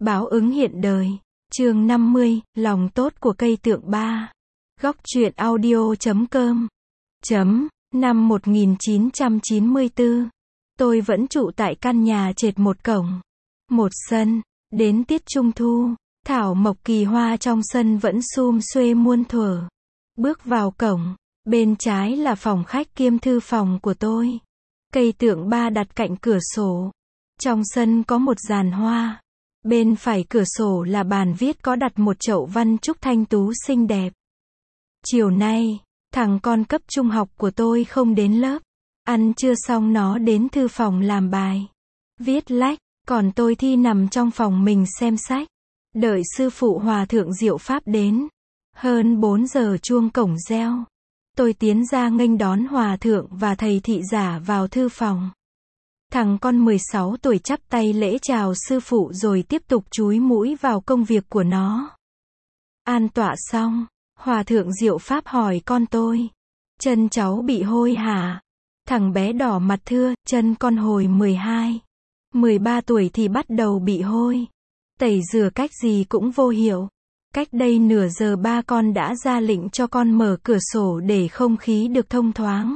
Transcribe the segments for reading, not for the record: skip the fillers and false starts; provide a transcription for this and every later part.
Báo ứng hiện đời. Chương 50, lòng tốt của cây tượng ba. Góc truyện audio.com. Năm 1994, tôi vẫn trụ tại căn nhà trệt một cổng, một sân. Đến tiết trung thu, thảo mộc kỳ hoa trong sân vẫn sum xuê muôn thuở. Bước vào cổng, bên trái là phòng khách kiêm thư phòng của tôi. Cây tượng ba đặt cạnh cửa sổ. Trong sân có một giàn hoa. Bên phải cửa sổ là bàn viết có đặt một chậu văn trúc thanh tú xinh đẹp. Chiều nay, thằng con cấp trung học của tôi không đến lớp. Ăn trưa xong nó đến thư phòng làm bài, viết lách, còn tôi thì nằm trong phòng mình xem sách. Đợi sư phụ Hòa thượng Diệu Pháp đến. Hơn 4 giờ chuông cổng reo. Tôi tiến ra nghênh đón Hòa thượng và thầy thị giả vào thư phòng. Thằng con 16 tuổi chắp tay lễ chào sư phụ rồi tiếp tục chúi mũi vào công việc của nó. An tọa xong, Hòa thượng Diệu Pháp hỏi con tôi. Chân cháu bị hôi hả? Thằng bé đỏ mặt thưa, chân con hồi 12, 13 tuổi thì bắt đầu bị hôi. Tẩy rửa cách gì cũng vô hiệu. Cách đây nửa giờ ba con đã ra lệnh cho con mở cửa sổ để không khí được thông thoáng.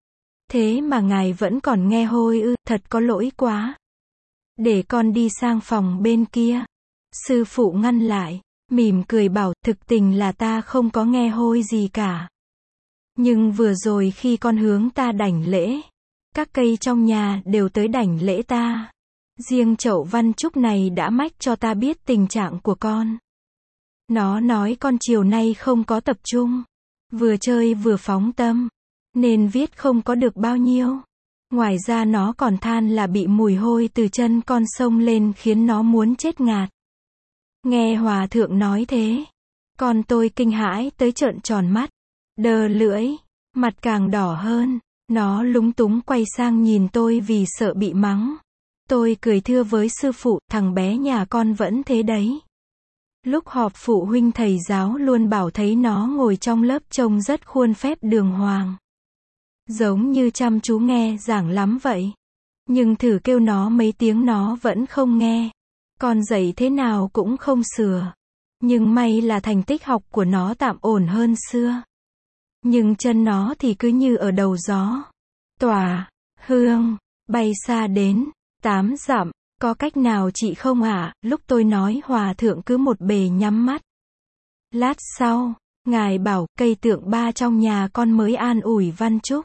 Thế mà ngài vẫn còn nghe hôi ư, thật có lỗi quá. Để con đi sang phòng bên kia. Sư phụ ngăn lại, mỉm cười bảo, thực tình là ta không có nghe hôi gì cả. Nhưng vừa rồi khi con hướng ta đảnh lễ, các cây trong nhà đều tới đảnh lễ ta. Riêng chậu văn trúc này đã mách cho ta biết tình trạng của con. Nó nói con chiều nay không có tập trung, vừa chơi vừa phóng tâm, nên viết không có được bao nhiêu. Ngoài ra nó còn than là bị mùi hôi từ chân con xông lên khiến nó muốn chết ngạt. Nghe Hòa thượng nói thế, con tôi kinh hãi tới trợn tròn mắt, đờ lưỡi, mặt càng đỏ hơn. Nó lúng túng quay sang nhìn tôi vì sợ bị mắng. Tôi cười thưa với sư phụ, thằng bé nhà con vẫn thế đấy. Lúc họp phụ huynh thầy giáo luôn bảo thấy nó ngồi trong lớp trông rất khuôn phép đường hoàng. Giống như chăm chú nghe giảng lắm vậy. Nhưng thử kêu nó mấy tiếng nó vẫn không nghe. Con dạy thế nào cũng không sửa. Nhưng may là thành tích học của nó tạm ổn hơn xưa. Nhưng chân nó thì cứ như ở đầu gió. Tỏa, hương, bay xa đến 8 dặm, có cách nào chị không ạ? Lúc tôi nói Hòa thượng cứ một bề nhắm mắt. Lát sau, ngài bảo, cây tượng ba trong nhà con mới an ủi văn trúc.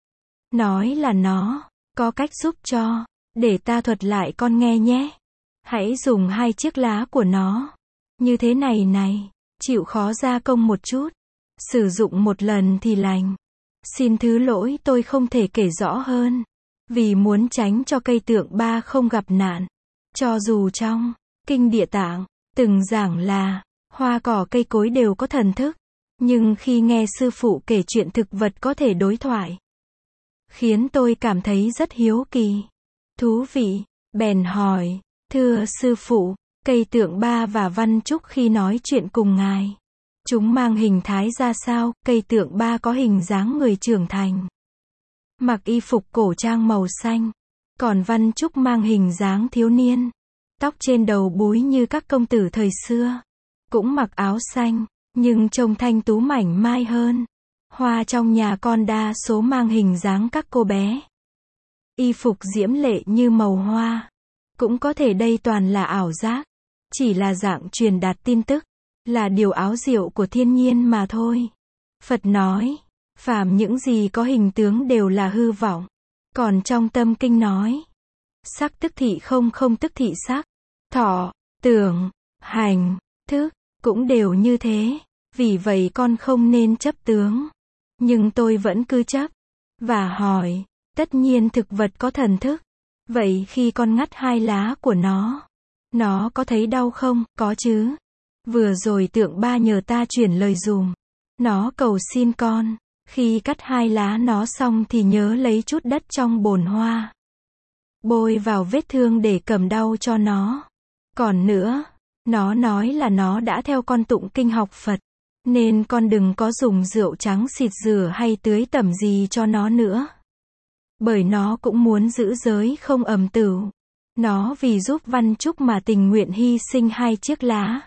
Nói là nó có cách giúp cho, để ta thuật lại con nghe nhé. Hãy dùng 2 chiếc lá của nó. Như thế này này, chịu khó gia công một chút. Sử dụng một lần thì lành. Xin thứ lỗi tôi không thể kể rõ hơn. Vì muốn tránh cho cây tượng ba không gặp nạn. Cho dù trong Kinh Địa Tạng từng giảng là hoa cỏ cây cối đều có thần thức. Nhưng khi nghe sư phụ kể chuyện thực vật có thể đối thoại, khiến tôi cảm thấy rất hiếu kỳ, thú vị, bèn hỏi, thưa sư phụ, cây tượng ba và văn trúc khi nói chuyện cùng ngài, chúng mang hình thái ra sao? Cây tượng ba có hình dáng người trưởng thành, mặc y phục cổ trang màu xanh, còn văn trúc mang hình dáng thiếu niên, tóc trên đầu búi như các công tử thời xưa, cũng mặc áo xanh, nhưng trông thanh tú mảnh mai hơn. Hoa trong nhà con đa số mang hình dáng các cô bé. Y phục diễm lệ như màu hoa. Cũng có thể đây toàn là ảo giác. Chỉ là dạng truyền đạt tin tức. Là điều áo diệu của thiên nhiên mà thôi. Phật nói, phàm những gì có hình tướng đều là hư vọng. Còn trong tâm kinh nói, sắc tức thị không, không tức thị sắc. Thọ, tưởng, hành, thức, cũng đều như thế. Vì vậy con không nên chấp tướng. Nhưng tôi vẫn cứ chấp. Và hỏi, tất nhiên thực vật có thần thức. Vậy khi con ngắt 2 lá của nó có thấy đau không? Có chứ. Vừa rồi tượng ba nhờ ta chuyển lời dùm. Nó cầu xin con, khi cắt 2 lá nó xong thì nhớ lấy chút đất trong bồn hoa. Bôi vào vết thương để cầm đau cho nó. Còn nữa, nó nói là nó đã theo con tụng kinh học Phật. Nên con đừng có dùng rượu trắng xịt rửa hay tưới tẩm gì cho nó nữa. Bởi nó cũng muốn giữ giới không ầm tửu. Nó vì giúp Văn Trúc mà tình nguyện hy sinh 2 chiếc lá.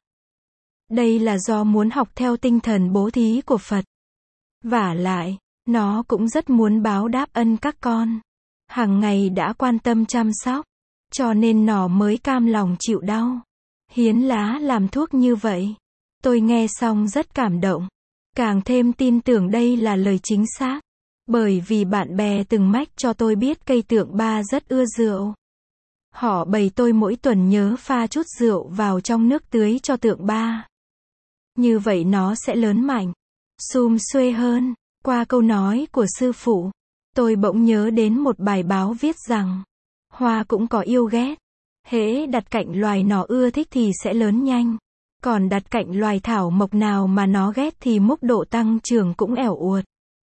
Đây là do muốn học theo tinh thần bố thí của Phật. Vả lại, nó cũng rất muốn báo đáp ân các con. Hàng ngày đã quan tâm chăm sóc, cho nên nó mới cam lòng chịu đau. Hiến lá làm thuốc như vậy. Tôi nghe xong rất cảm động. Càng thêm tin tưởng đây là lời chính xác. Bởi vì bạn bè từng mách cho tôi biết cây tượng ba rất ưa rượu. Họ bày tôi mỗi tuần nhớ pha chút rượu vào trong nước tưới cho tượng ba. Như vậy nó sẽ lớn mạnh, sum xuê hơn. Qua câu nói của sư phụ, tôi bỗng nhớ đến một bài báo viết rằng, hoa cũng có yêu ghét. Hễ đặt cạnh loài nó ưa thích thì sẽ lớn nhanh. Còn đặt cạnh loài thảo mộc nào mà nó ghét thì mức độ tăng trưởng cũng ẻo uột.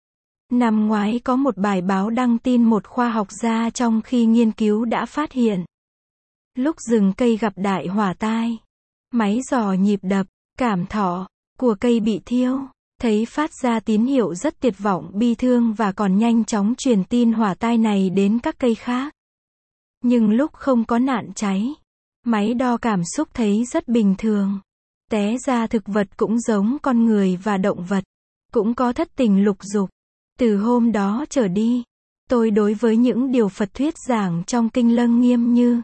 Năm ngoái có một bài báo đăng tin một khoa học gia trong khi nghiên cứu đã phát hiện. Lúc rừng cây gặp đại hỏa tai, máy dò nhịp đập, cảm thọ của cây bị thiêu, thấy phát ra tín hiệu rất tuyệt vọng bi thương và còn nhanh chóng truyền tin hỏa tai này đến các cây khác. Nhưng lúc không có nạn cháy, máy đo cảm xúc thấy rất bình thường. Té ra thực vật cũng giống con người và động vật, cũng có thất tình lục dục. Từ hôm đó trở đi, tôi đối với những điều Phật thuyết giảng trong kinh Lăng Nghiêm như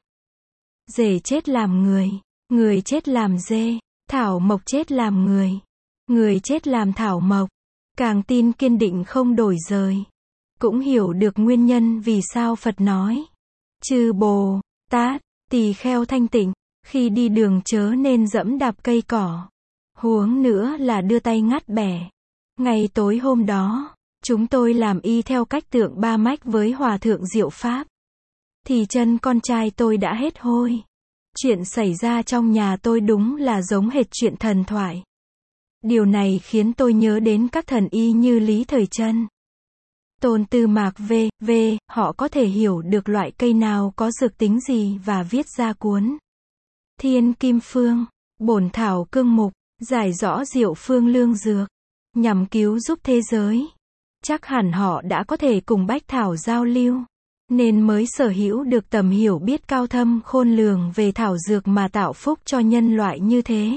dê chết làm người chết làm dê, thảo mộc chết làm người chết làm thảo mộc, càng tin kiên định không đổi rời. Cũng hiểu được nguyên nhân vì sao Phật nói, chư Bồ Tát, tỳ kheo thanh tịnh, khi đi đường chớ nên dẫm đạp cây cỏ, huống nữa là đưa tay ngắt bẻ. Ngày tối hôm đó, chúng tôi làm y theo cách tượng ba mách với Hòa thượng Diệu Pháp. Thì chân con trai tôi đã hết hôi. Chuyện xảy ra trong nhà tôi đúng là giống hệt chuyện thần thoại. Điều này khiến tôi nhớ đến các thần y như Lý Thời Trân, Tôn Tư Mạc v.v. Họ có thể hiểu được loại cây nào có dược tính gì và viết ra cuốn Thiên Kim Phương, Bổn Thảo Cương Mục, giải rõ diệu phương lương dược, nhằm cứu giúp thế giới. Chắc hẳn họ đã có thể cùng Bách Thảo giao lưu, nên mới sở hữu được tầm hiểu biết cao thâm khôn lường về thảo dược mà tạo phúc cho nhân loại như thế.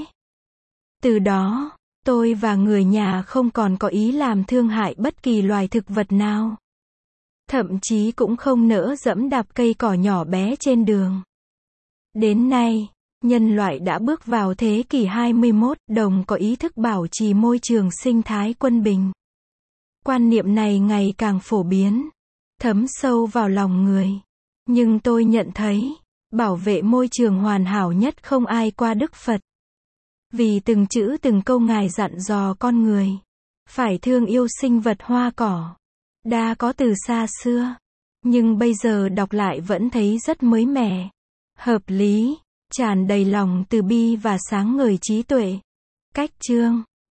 Từ đó, tôi và người nhà không còn có ý làm thương hại bất kỳ loài thực vật nào. Thậm chí cũng không nỡ dẫm đạp cây cỏ nhỏ bé trên đường. Đến nay, nhân loại đã bước vào thế kỷ 21, đồng có ý thức bảo trì môi trường sinh thái quân bình. Quan niệm này ngày càng phổ biến, thấm sâu vào lòng người. Nhưng tôi nhận thấy, bảo vệ môi trường hoàn hảo nhất không ai qua Đức Phật. Vì từng chữ từng câu Ngài dặn dò con người, phải thương yêu sinh vật hoa cỏ, đã có từ xa xưa. Nhưng bây giờ đọc lại vẫn thấy rất mới mẻ, hợp lý, tràn đầy lòng từ bi và sáng ngời trí tuệ. Cách chương